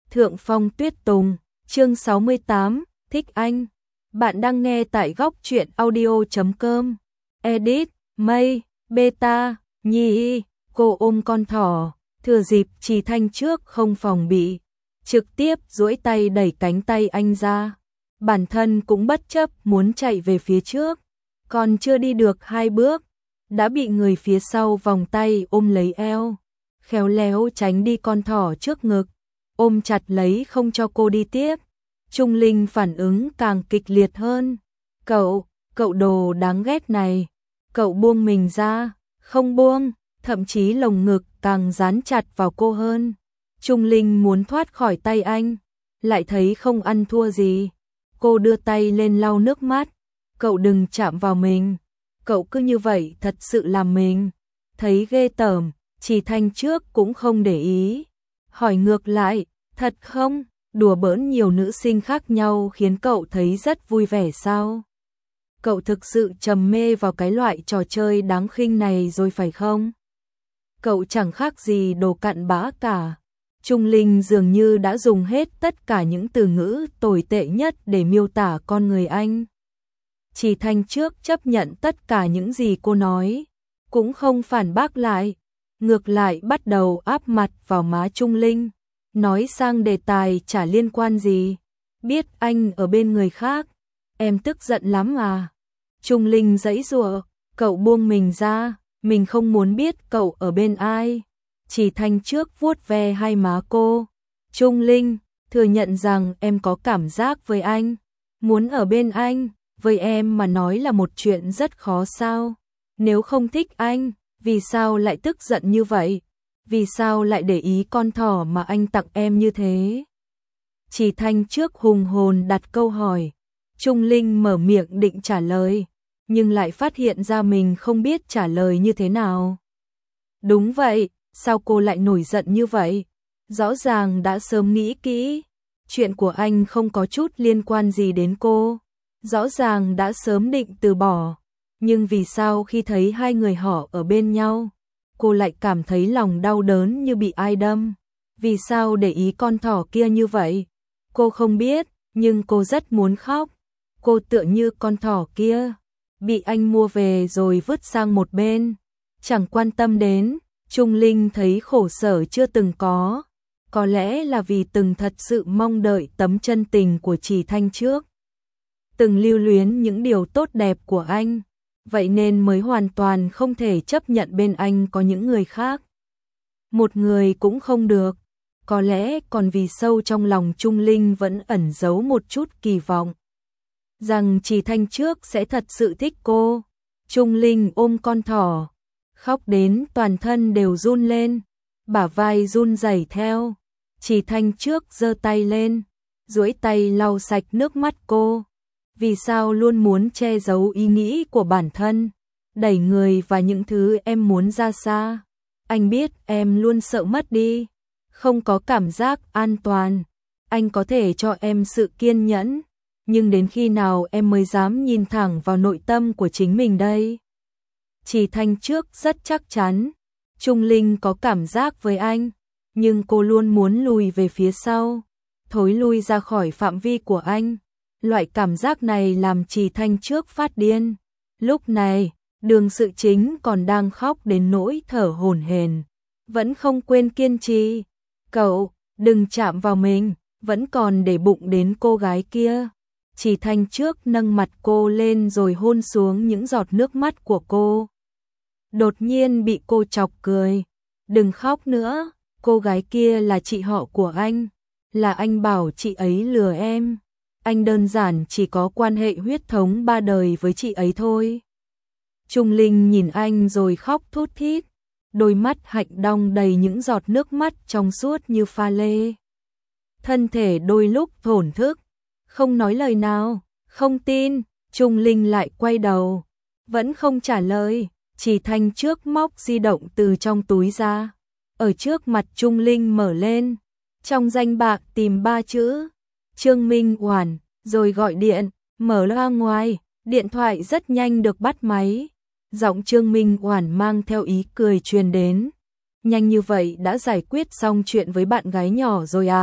Thượng Phong Tuyết Tùng, chương 68, thích anh. Bạn đang nghe tại góc truyện audio.com. Edit, Mây, Beta, Nhi, cô ôm con thỏ, thừa dịp Trì Thanh trước không phòng bị, trực tiếp duỗi tay đẩy cánh tay anh ra. Bản thân cũng bất chấp muốn chạy về phía trước, còn chưa đi được 2 bước, đã bị người phía sau vòng tay ôm lấy eo, khéo léo tránh đi con thỏ trước ngực, ôm chặt lấy không cho cô đi tiếp. Trung Linh phản ứng càng kịch liệt hơn. Cậu đồ đáng ghét này. Cậu buông mình ra, không buông, thậm chí lồng ngực càng dán chặt vào cô hơn. Trung Linh muốn thoát khỏi tay anh, lại thấy không ăn thua gì. Cô đưa tay lên lau nước mắt. Cậu đừng chạm vào mình. Cậu cứ như vậy thật sự làm mình thấy ghê tởm. Trì Thanh trước cũng không để ý, hỏi ngược lại, thật không? Đùa bỡn nhiều nữ sinh khác nhau khiến cậu thấy rất vui vẻ sao? Cậu thực sự trầm mê vào cái loại trò chơi đáng khinh này rồi phải không? Cậu chẳng khác gì đồ cặn bã cả. Trung Linh dường như đã dùng hết tất cả những từ ngữ tồi tệ nhất để miêu tả con người anh. Trì Thanh trước chấp nhận tất cả những gì cô nói, cũng không phản bác lại, ngược lại bắt đầu áp mặt vào má Trung Linh, nói sang đề tài chả liên quan gì. Biết anh ở bên người khác, em tức giận lắm à? Trung Linh giãy giụa, cậu buông mình ra, mình không muốn biết cậu ở bên ai. Trì Thanh trước vuốt ve hai má cô. Trung Linh, thừa nhận rằng em có cảm giác với anh, muốn ở bên anh, với em mà nói là một chuyện rất khó sao? Nếu không thích anh, vì sao lại tức giận như vậy? Vì sao lại để ý con thỏ mà anh tặng em như thế? Trì Thanh trước hùng hồn đặt câu hỏi. Trung Linh mở miệng định trả lời, nhưng lại phát hiện ra mình không biết trả lời như thế nào. Đúng vậy, sao cô lại nổi giận như vậy? Rõ ràng đã sớm nghĩ kỹ, chuyện của anh không có chút liên quan gì đến cô. Rõ ràng đã sớm định từ bỏ, nhưng vì sao khi thấy hai người họ ở bên nhau, cô lại cảm thấy lòng đau đớn như bị ai đâm? Vì sao để ý con thỏ kia như vậy? Cô không biết, nhưng cô rất muốn khóc. Cô tựa như con thỏ kia, bị anh mua về rồi vứt sang một bên, chẳng quan tâm đến. Trung Linh thấy khổ sở chưa từng có lẽ là vì từng thật sự mong đợi tấm chân tình của Trì Thanh trước, từng lưu luyến những điều tốt đẹp của anh, vậy nên mới hoàn toàn không thể chấp nhận bên anh có những người khác. Một người cũng không được, có lẽ còn vì sâu trong lòng Trung Linh vẫn ẩn giấu một chút kỳ vọng rằng Trì Thanh trước sẽ thật sự thích cô. Trung Linh ôm con thỏ, khóc đến toàn thân đều run lên, bả vai run rẩy theo. Trì Thanh trước giơ tay lên, duỗi tay lau sạch nước mắt cô. Vì sao luôn muốn che giấu ý nghĩ của bản thân, đẩy người và những thứ em muốn ra xa? Anh biết em luôn sợ mất đi, không có cảm giác an toàn. Anh có thể cho em sự kiên nhẫn, nhưng đến khi nào em mới dám nhìn thẳng vào nội tâm của chính mình đây? Trì Thanh trước rất chắc chắn, Trung Linh có cảm giác với anh, nhưng cô luôn muốn lùi về phía sau, thối lui ra khỏi phạm vi của anh. Loại cảm giác này làm Trì Thanh trước phát điên. Lúc này, Đường Sự Chính còn đang khóc đến nỗi thở hổn hển, vẫn không quên kiên trì. Cậu, đừng chạm vào mình, vẫn còn để bụng đến cô gái kia. Trì Thanh trước nâng mặt cô lên rồi hôn xuống những giọt nước mắt của cô. Đột nhiên bị cô chọc cười. Đừng khóc nữa, cô gái kia là chị họ của anh, là anh bảo chị ấy lừa em. Anh đơn giản chỉ có quan hệ huyết thống 3 đời với chị ấy thôi. Trung Linh nhìn anh rồi khóc thút thít, đôi mắt hạnh đong đầy những giọt nước mắt trong suốt như pha lê. Thân thể đôi lúc thổn thức, không nói lời nào. Không tin. Trung Linh lại quay đầu, vẫn không trả lời. Trì Thanh trước móc di động từ trong túi ra, ở trước mặt Trung Linh mở lên, trong danh bạ tìm 3 chữ Trương Minh Oản, rồi gọi điện. Mở loa ngoài, điện thoại rất nhanh được bắt máy. Giọng Trương Minh Oản mang theo ý cười truyền đến. Nhanh như vậy đã giải quyết xong chuyện với bạn gái nhỏ rồi à?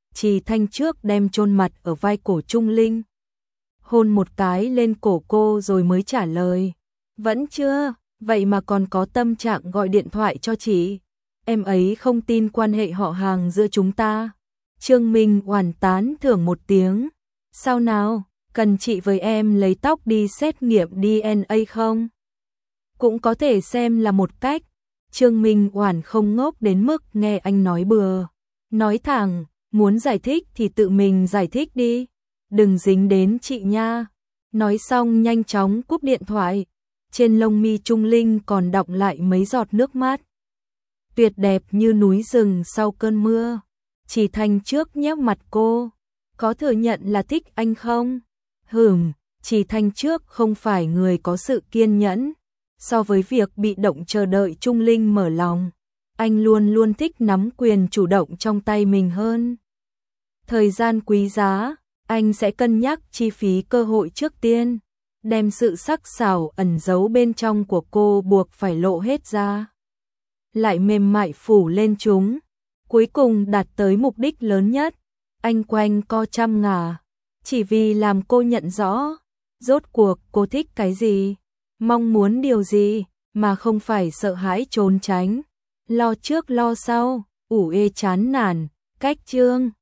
Trì Thanh trước đem chôn mặt ở vai cổ Trung Linh. Hôn một cái lên cổ cô rồi mới trả lời. Vẫn chưa, vậy mà còn có tâm trạng gọi điện thoại cho chị. Em ấy không tin quan hệ họ hàng giữa chúng ta. Trương Minh Oản tán thưởng một tiếng. Sao nào, cần chị với em lấy tóc đi xét nghiệm DNA không? Cũng có thể xem là một cách. Trương Minh Oản không ngốc đến mức nghe anh nói bừa. Nói thẳng, muốn giải thích thì tự mình giải thích đi. Đừng dính đến chị nha. Nói xong nhanh chóng cúp điện thoại. Trên lông mi Trung Linh còn đọng lại mấy giọt nước mắt. Tuyệt đẹp như núi rừng sau cơn mưa. Chỉ Thanh trước nhếch mặt cô. Có thừa nhận là thích anh không? Chỉ Thanh trước không phải người có sự kiên nhẫn. So với việc bị động chờ đợi Trung Linh mở lòng, anh luôn luôn thích nắm quyền chủ động trong tay mình hơn. Thời gian quý giá, anh sẽ cân nhắc chi phí cơ hội trước tiên, đem sự sắc sảo ẩn giấu bên trong của cô buộc phải lộ hết ra. Lại mềm mại phủ lên chúng, cuối cùng đạt tới mục đích lớn nhất. Anh quanh co trăm ngả, chỉ vì làm cô nhận rõ, rốt cuộc cô thích cái gì, mong muốn điều gì, mà không phải sợ hãi trốn tránh, lo trước lo sau, ủ ê chán nản, cách chương.